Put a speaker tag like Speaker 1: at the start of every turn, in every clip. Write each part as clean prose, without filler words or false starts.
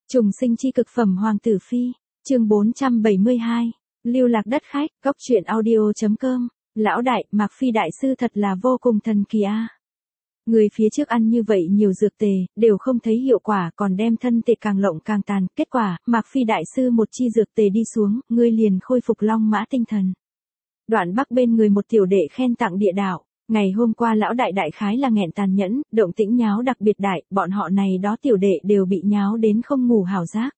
Speaker 1: Trùng sinh chi cực phẩm Hoàng tử phi, chương 472, lưu lạc đất khách, góc truyện audio.com, lão đại, Mạc Phi đại sư thật là vô cùng thần kỳ a. Người phía trước ăn như vậy nhiều dược tề, đều không thấy hiệu quả còn đem thân tệ càng lộng càng tàn, kết quả, Mạc Phi đại sư một chi dược tề đi xuống, ngươi liền khôi phục long mã tinh thần. Đoạn Bắc bên người một tiểu đệ khen tặng địa đạo. Ngày hôm qua lão đại đại khái là nghẹn tàn nhẫn, động tĩnh nháo đặc biệt đại, bọn họ này đó tiểu đệ đều bị nháo đến không ngủ hảo giác.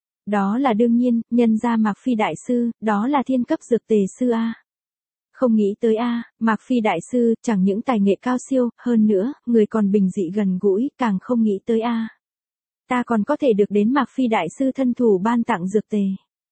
Speaker 1: Đó là đương nhiên, nhân ra Mạc Phi đại sư, đó là thiên cấp dược tề sư a. Không nghĩ tới a, Mạc Phi đại sư, chẳng những tài nghệ cao siêu, hơn nữa, người còn bình dị gần gũi, càng không nghĩ tới a. Ta còn có thể được đến Mạc Phi đại sư thân thủ ban tặng dược tề.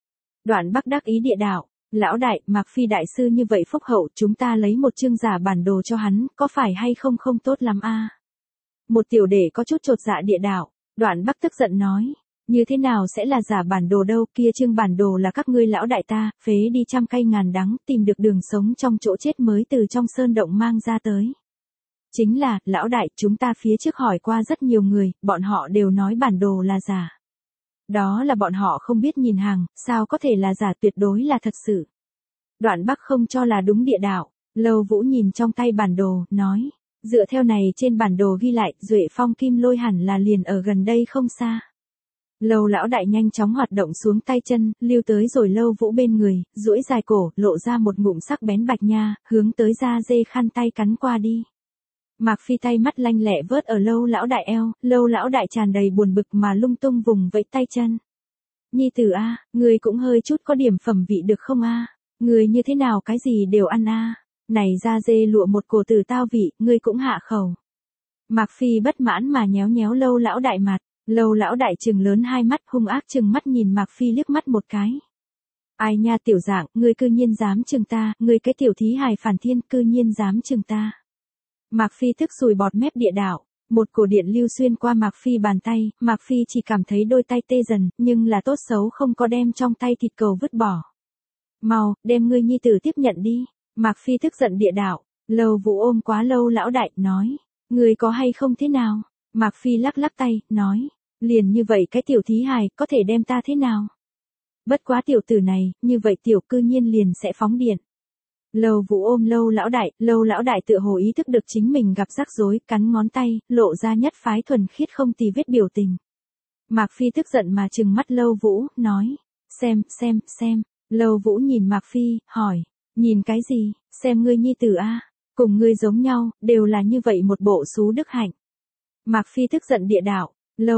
Speaker 1: Đoạn Bắc đắc ý địa đạo. Lão đại, Mạc Phi đại sư như vậy phúc hậu, chúng ta lấy một chương giả bản đồ cho hắn, có phải hay không không tốt lắm a? Một tiểu đệ có chút chột dạ địa đạo, Đoạn Bắc tức giận nói, như thế nào sẽ là giả bản đồ đâu, kia chương bản đồ là các ngươi lão đại ta, phế đi trăm cây ngàn đắng, tìm được đường sống trong chỗ chết mới từ trong sơn động mang ra tới. Chính là, lão đại, chúng ta phía trước hỏi qua rất nhiều người, bọn họ đều nói bản đồ là giả. Đó là bọn họ không biết nhìn hàng, sao có thể là giả, tuyệt đối là thật sự. Đoạn Bắc không cho là đúng địa đạo, Lâu Vũ nhìn trong tay bản đồ, nói, dựa theo này trên bản đồ ghi lại, Duệ Phong Kim Lôi hẳn là liền ở gần đây không xa. Lâu lão đại nhanh chóng hoạt động xuống tay chân, lưu tới rồi Lâu Vũ bên người, duỗi dài cổ, lộ ra một ngụm sắc bén bạch nha, hướng tới da dê khăn tay cắn qua đi. Mạc Phi tay mắt lanh lẹ vớt ở Lâu lão đại eo, Lâu lão đại tràn đầy buồn bực mà lung tung vùng vẫy tay chân. Nhi tử a, người cũng hơi chút có điểm phẩm vị được không a? Người như thế nào cái gì đều ăn a? Này da dê lụa một cổ tử tao vị, ngươi cũng hạ khẩu. Mạc Phi bất mãn mà nhéo nhéo Lâu lão đại mặt, Lâu lão đại trừng lớn hai mắt hung ác trừng mắt nhìn Mạc Phi liếc mắt một cái. Ai nha tiểu dạng, ngươi cư nhiên dám chừng ta, ngươi cái tiểu thí hài phản thiên cư nhiên dám chừng ta. Mạc Phi thức sùi bọt mép địa đạo, một cổ điện lưu xuyên qua Mạc Phi bàn tay, Mạc Phi chỉ cảm thấy đôi tay tê dần, nhưng là tốt xấu không có đem trong tay thịt cầu vứt bỏ. Mau, đem ngươi nhi tử tiếp nhận đi, Mạc Phi tức giận địa đạo, Lâu Vũ ôm quá Lâu lão đại, nói, ngươi có hay không thế nào? Mạc Phi lắc lắc tay, nói, liền như vậy cái tiểu thí hài, có thể đem ta thế nào? Bất quá tiểu tử này, như vậy tiểu cư nhiên liền sẽ phóng điện. Lâu Vũ ôm Lâu lão đại tựa hồ ý thức được chính mình gặp rắc rối, cắn ngón tay, lộ ra nhất phái thuần khiết không tì vết biểu tình. Mạc Phi tức giận mà trừng mắt Lâu Vũ, nói, xem, Lâu Vũ nhìn Mạc Phi, hỏi, nhìn cái gì, xem ngươi nhi tử a, cùng ngươi giống nhau, đều là như vậy một bộ xú đức hạnh. Mạc Phi tức giận địa đạo,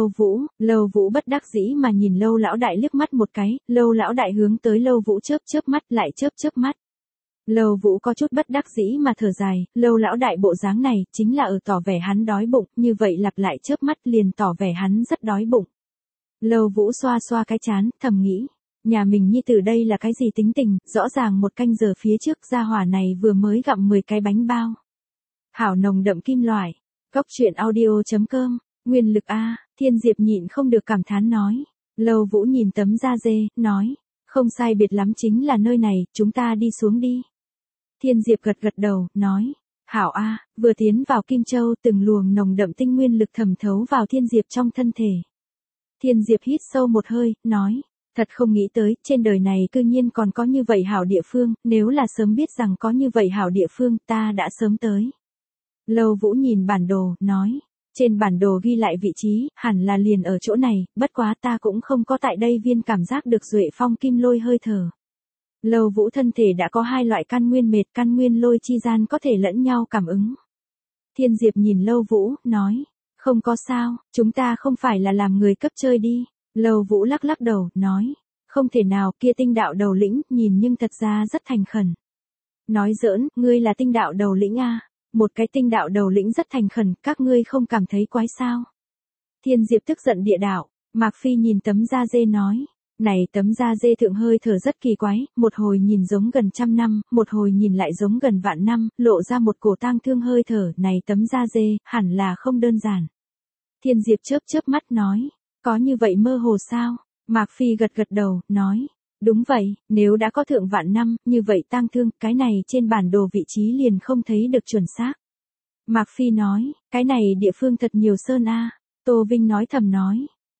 Speaker 1: Lâu Vũ bất đắc dĩ mà nhìn Lâu lão đại liếc mắt một cái, Lâu lão đại hướng tới Lâu Vũ chớp mắt lại chớp mắt. Lâu Vũ có chút bất đắc dĩ mà thở dài, Lâu lão đại bộ dáng này, chính là ở tỏ vẻ hắn đói bụng, như vậy lặp lại chớp mắt liền tỏ vẻ hắn rất đói bụng. Lâu Vũ xoa xoa cái trán, thầm nghĩ, nhà mình nhi tử đây là cái gì tính tình, rõ ràng một canh giờ phía trước gia hỏa này vừa mới gặm 10 cái bánh bao. Hảo nồng đậm kim loại, góc truyện audio.com, nguyên lực a, Thiên Diệp nhịn không được cảm thán nói. Lâu Vũ nhìn tấm da dê, nói, không sai biệt lắm chính là nơi này, chúng ta đi xuống đi. Thiên Diệp gật đầu, nói, hảo a, vừa tiến vào Kim Châu từng luồng nồng đậm tinh nguyên lực thẩm thấu vào Thiên Diệp trong thân thể. Thiên Diệp hít sâu một hơi, nói, thật không nghĩ tới, trên đời này cư nhiên còn có như vậy hảo địa phương, nếu là sớm biết rằng có như vậy hảo địa phương, ta đã sớm tới. Lâu Vũ nhìn bản đồ, nói, trên bản đồ ghi lại vị trí, hẳn là liền ở chỗ này, bất quá ta cũng không có tại đây viên cảm giác được Duệ Phong Kim Lôi hơi thở. Lâu Vũ thân thể đã có hai loại căn nguyên mệt, căn nguyên lôi chi gian có thể lẫn nhau cảm ứng. Thiên Diệp nhìn Lâu Vũ, nói, không có sao, chúng ta không phải là làm người cấp chơi đi. Lâu Vũ lắc đầu, nói, không thể nào, kia tinh đạo đầu lĩnh, nhìn nhưng thật ra rất thành khẩn. Nói giỡn, ngươi là tinh đạo đầu lĩnh a? Một cái tinh đạo đầu lĩnh rất thành khẩn, các ngươi không cảm thấy quái sao? Thiên Diệp tức giận địa đạo, Mạc Phi nhìn tấm da dê nói, này tấm da dê thượng hơi thở rất kỳ quái, một hồi nhìn giống gần 100 năm, một hồi nhìn lại giống gần vạn năm, lộ ra một cổ tang thương hơi thở, này tấm da dê, hẳn là không đơn giản. Thiên Diệp chớp mắt nói, có như vậy mơ hồ sao? Mạc Phi gật đầu, nói, đúng vậy, nếu đã có thượng vạn năm, như vậy tang thương, cái này trên bản đồ vị trí liền không thấy được chuẩn xác. Mạc Phi nói, cái này địa phương thật nhiều sơn a. Tô Vinh nói thầm nói,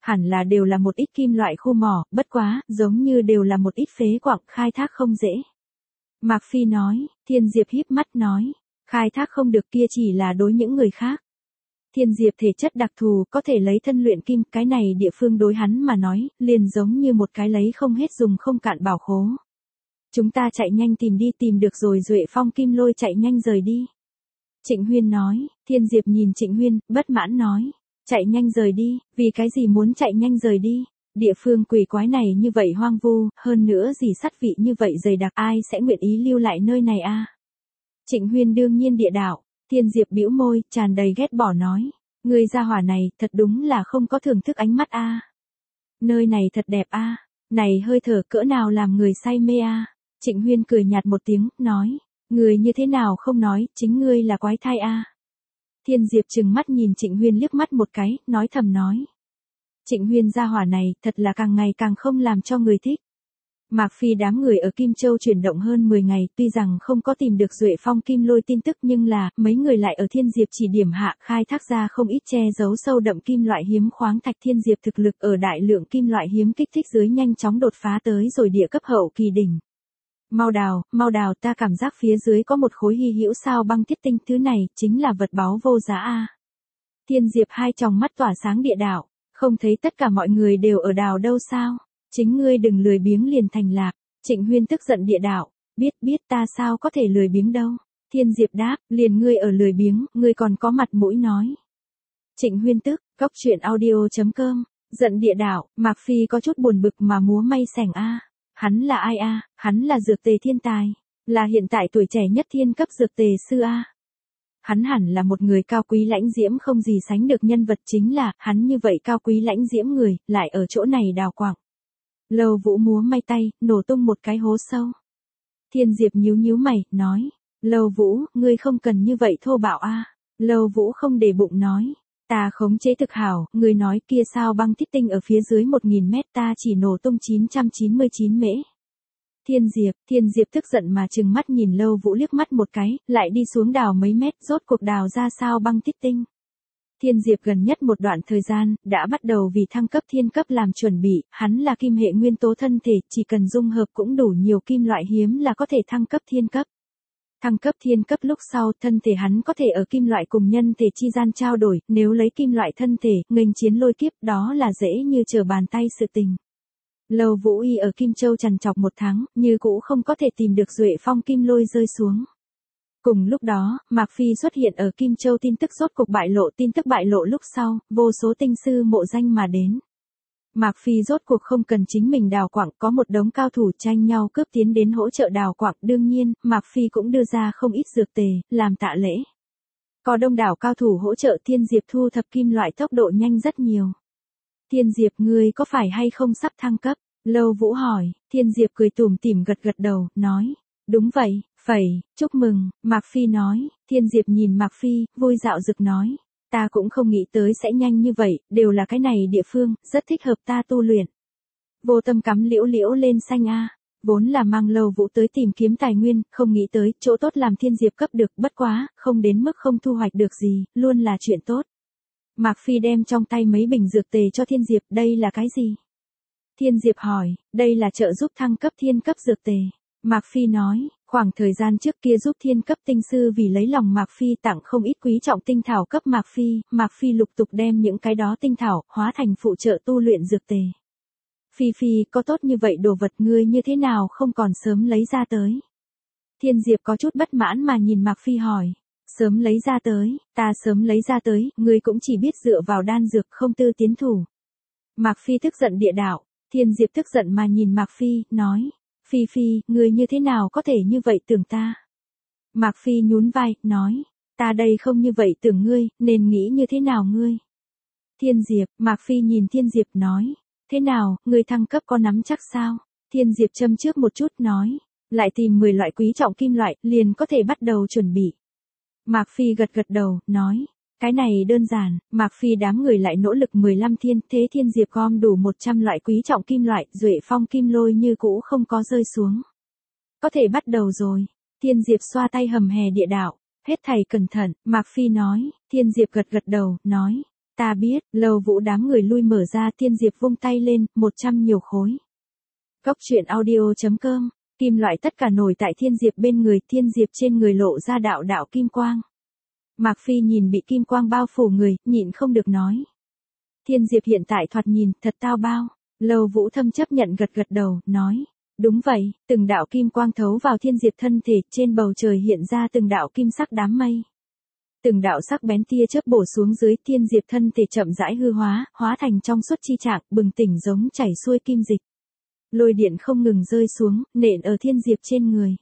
Speaker 1: Hẳn là đều là một ít kim loại khu mỏ, bất quá, giống như đều là một ít phế quặng, khai thác không dễ. Mạc Phi nói, Thiên Diệp híp mắt nói, khai thác không được kia chỉ là đối những người khác. Thiên Diệp thể chất đặc thù, có thể lấy thân luyện kim, cái này địa phương đối hắn mà nói, liền giống như một cái lấy không hết dùng không cạn bảo khố. Chúng ta chạy nhanh tìm được rồi Duệ Phong Kim Lôi chạy nhanh rời đi. Trịnh Huyên nói, Thiên Diệp nhìn Trịnh Huyên, bất mãn nói, chạy nhanh rời đi, vì cái gì muốn chạy nhanh rời đi, địa phương quỷ quái này như vậy hoang vu, hơn nữa gì sắt vị như vậy dày đặc ai sẽ nguyện ý lưu lại nơi này a? Trịnh Huyên đương nhiên địa đạo, Thiên Diệp bĩu môi, tràn đầy ghét bỏ nói, người gia hỏa này, thật đúng là không có thưởng thức ánh mắt a. Nơi này thật đẹp a, này hơi thở cỡ nào làm người say mê a. Trịnh Huyên cười nhạt một tiếng, nói, người như thế nào không nói, chính ngươi là quái thai a. Thiên Diệp trừng mắt nhìn Trịnh Huyên liếc mắt một cái, nói thầm nói. Trịnh Huyên gia hỏa này, thật là càng ngày càng không làm cho người thích. Mạc Phi đám người ở Kim Châu chuyển động hơn 10 ngày, tuy rằng không có tìm được Duệ Phong Kim Lôi tin tức nhưng là, mấy người lại ở Thiên Diệp chỉ điểm hạ khai thác ra không ít che giấu sâu đậm kim loại hiếm khoáng thạch. Thiên Diệp thực lực ở đại lượng kim loại hiếm kích thích dưới nhanh chóng đột phá tới rồi địa cấp hậu kỳ đỉnh. Mau đào, ta cảm giác phía dưới có một khối hy hữu sao băng thiết tinh, thứ này chính là vật báu vô giá a. Thiên Diệp hai tròng mắt tỏa sáng địa đạo, không thấy tất cả mọi người đều ở đào đâu sao? Chính ngươi đừng lười biếng liền thành lạc. Trịnh Huyên tức giận địa đạo, biết ta sao có thể lười biếng đâu. Thiên Diệp đáp, liền ngươi ở lười biếng, ngươi còn có mặt mũi nói. Trịnh Huyên tức, cóc truyện audio.com, giận địa đạo, Mạc Phi có chút buồn bực mà múa may sảnh a. Hắn là ai a? Hắn là dược tề thiên tài, là hiện tại tuổi trẻ nhất thiên cấp dược tề sư a. Hắn hẳn là một người cao quý lãnh diễm không gì sánh được, nhân vật chính là, hắn như vậy cao quý lãnh diễm người, lại ở chỗ này đào quặng. Lâu Vũ múa may tay, nổ tung một cái hố sâu. Thiên Diệp nhíu mày, nói, Lâu Vũ, ngươi không cần như vậy thô bạo a. Lâu Vũ không để bụng nói, ta khống chế thực hảo, ngươi nói kia sao băng thiết tinh ở phía dưới 1000 mét ta chỉ nổ tung 999 mễ. Thiên Diệp tức giận mà trừng mắt nhìn Lâu Vũ liếc mắt một cái, lại đi xuống đào mấy mét, rốt cuộc đào ra sao băng thiết tinh. Thiên Diệp gần nhất một đoạn thời gian, đã bắt đầu vì thăng cấp thiên cấp làm chuẩn bị, hắn là kim hệ nguyên tố thân thể, chỉ cần dung hợp cũng đủ nhiều kim loại hiếm là có thể thăng cấp thiên cấp. Thăng cấp thiên cấp lúc sau, thân thể hắn có thể ở kim loại cùng nhân thể chi gian trao đổi, nếu lấy kim loại thân thể, nghênh chiến lôi kiếp, đó là dễ như trở bàn tay sự tình. Lâu Vũ Y ở Kim Châu trằn trọc 1 tháng, như cũ không có thể tìm được Duệ Phong Kim Lôi rơi xuống. Cùng lúc đó, Mạc Phi xuất hiện ở Kim Châu, tin tức rốt cục bại lộ, tin tức bại lộ lúc sau, vô số tinh sư mộ danh mà đến. Mạc Phi rốt cuộc không cần chính mình đào quặng, có một đống cao thủ tranh nhau cướp tiến đến hỗ trợ đào quặng, đương nhiên, Mạc Phi cũng đưa ra không ít dược tề, làm tạ lễ. Có đông đảo cao thủ hỗ trợ, Thiên Diệp thu thập kim loại tốc độ nhanh rất nhiều. Thiên Diệp, ngươi có phải hay không sắp thăng cấp? Lâu Vũ hỏi. Thiên Diệp cười tủm tỉm gật đầu, nói, đúng vậy, chúc mừng. Mạc Phi nói. Thiên Diệp nhìn Mạc Phi, vui dạo dực nói, ta cũng không nghĩ tới sẽ nhanh như vậy, đều là cái này địa phương, rất thích hợp ta tu luyện. Vô tâm cắm liễu lên xanh a. Vốn là mang Lâu Vũ tới tìm kiếm tài nguyên, không nghĩ tới, chỗ tốt làm Thiên Diệp cấp được, bất quá, không đến mức không thu hoạch được gì, luôn là chuyện tốt. Mạc Phi đem trong tay mấy bình dược tề cho Thiên Diệp, đây là cái gì? Thiên Diệp hỏi, đây là trợ giúp thăng cấp thiên cấp dược tề. Mạc Phi nói, khoảng thời gian trước kia giúp thiên cấp tinh sư vì lấy lòng Mạc Phi tặng không ít quý trọng tinh thảo cấp Mạc Phi lục tục đem những cái đó tinh thảo, hóa thành phụ trợ tu luyện dược tề. Phi, có tốt như vậy đồ vật ngươi như thế nào không còn sớm lấy ra tới? Thiên Diệp có chút bất mãn mà nhìn Mạc Phi hỏi. Sớm lấy ra tới, ta sớm lấy ra tới, ngươi cũng chỉ biết dựa vào đan dược không tư tiến thủ. Mạc Phi tức giận địa đạo, Thiên Diệp tức giận mà nhìn Mạc Phi, nói, Phi, ngươi như thế nào có thể như vậy tưởng ta? Mạc Phi nhún vai, nói, ta đây không như vậy tưởng ngươi, nên nghĩ như thế nào ngươi? Thiên Diệp, Mạc Phi nhìn Thiên Diệp nói, thế nào, ngươi thăng cấp có nắm chắc sao? Thiên Diệp châm trước một chút nói, lại tìm 10 loại quý trọng kim loại, liền có thể bắt đầu chuẩn bị. Mạc Phi gật đầu, nói, cái này đơn giản. Mạc Phi đám người lại nỗ lực 15 thiên, thế Thiên Diệp gom đủ 100 loại quý trọng kim loại, Duệ Phong Kim Lôi như cũ không có rơi xuống. Có thể bắt đầu rồi. Thiên Diệp xoa tay hầm hè địa đạo, hết thầy cẩn thận. Mạc Phi nói. Thiên Diệp gật đầu, nói, Ta biết, Lâu Vũ đám người lui mở ra, Thiên Diệp vung tay lên, 100 nhiều khối. Cốc truyện audio.com, kim loại tất cả nổi tại Thiên Diệp bên người, Thiên Diệp trên người lộ ra đạo đạo kim quang. Mạc Phi nhìn bị kim quang bao phủ người, nhịn không được nói. Thiên Diệp hiện tại thoạt nhìn, thật tao bao. Lâu Vũ thâm chấp nhận gật gật đầu, nói. Đúng vậy, từng đạo kim quang thấu vào Thiên Diệp thân thể, trên bầu trời hiện ra từng đạo kim sắc đám mây. Từng đạo sắc bén tia chớp bổ xuống dưới, Thiên Diệp thân thể chậm rãi hư hóa, hóa thành trong suốt chi trạng, bừng tỉnh giống chảy xuôi kim dịch. Lôi điện không ngừng rơi xuống, nện ở Thiên Diệp trên người.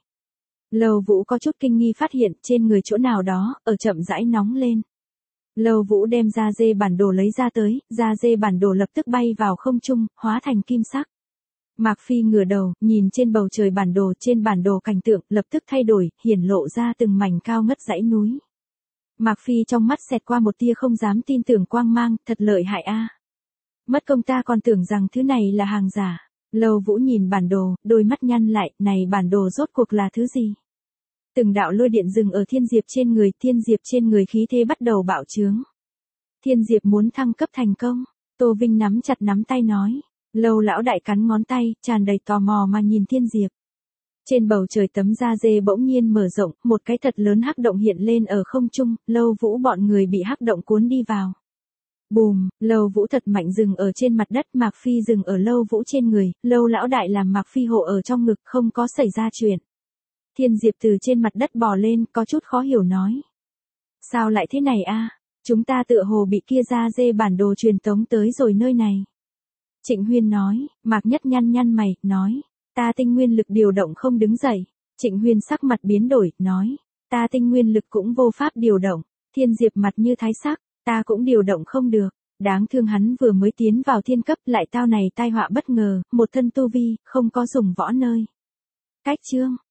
Speaker 1: Lâu Vũ có chút kinh nghi phát hiện, trên người chỗ nào đó, ở chậm rãi nóng lên. Lâu Vũ đem da dê bản đồ lấy ra tới, da dê bản đồ lập tức bay vào không trung, hóa thành kim sắc. Mạc Phi ngửa đầu, nhìn trên bầu trời trên bản đồ cảnh tượng, lập tức thay đổi, hiển lộ ra từng mảnh cao ngất dãy núi. Mạc Phi trong mắt xẹt qua một tia không dám tin tưởng quang mang, thật lợi hại a. Mất công ta còn tưởng rằng thứ này là hàng giả. Lâu Vũ nhìn bản đồ, đôi mắt nhăn lại, này bản đồ rốt cuộc là thứ gì? Từng đạo lôi điện dừng ở Thiên Diệp trên người khí thế bắt đầu bạo trướng. Thiên Diệp muốn thăng cấp thành công, Tô Vinh nắm chặt nắm tay nói. Lâu lão đại cắn ngón tay, tràn đầy tò mò mà nhìn Thiên Diệp. Trên bầu trời tấm da dê bỗng nhiên mở rộng, một cái thật lớn hắc động hiện lên ở không trung, Lâu Vũ bọn người bị hắc động cuốn đi vào. Bùm, Lâu Vũ thật mạnh dừng ở trên mặt đất, Mạc Phi dừng ở Lâu Vũ trên người, Lâu lão đại làm Mạc Phi hộ ở trong ngực, không có xảy ra chuyện. Thiên Diệp từ trên mặt đất bò lên, có chút khó hiểu nói. Sao lại thế này a? Chúng ta tựa hồ bị kia da dê bản đồ truyền tống tới rồi nơi này. Trịnh Huyên nói, Mạc Nhất nhăn mày, nói. Ta tinh nguyên lực điều động không đứng dậy. Trịnh Huyên sắc mặt biến đổi, nói. Ta tinh nguyên lực cũng vô pháp điều động. Thiên Diệp mặt như thái sắc, ta cũng điều động không được. Đáng thương hắn vừa mới tiến vào thiên cấp lại tao này tai họa bất ngờ, một thân tu vi, không có dùng võ nơi. Cách chương.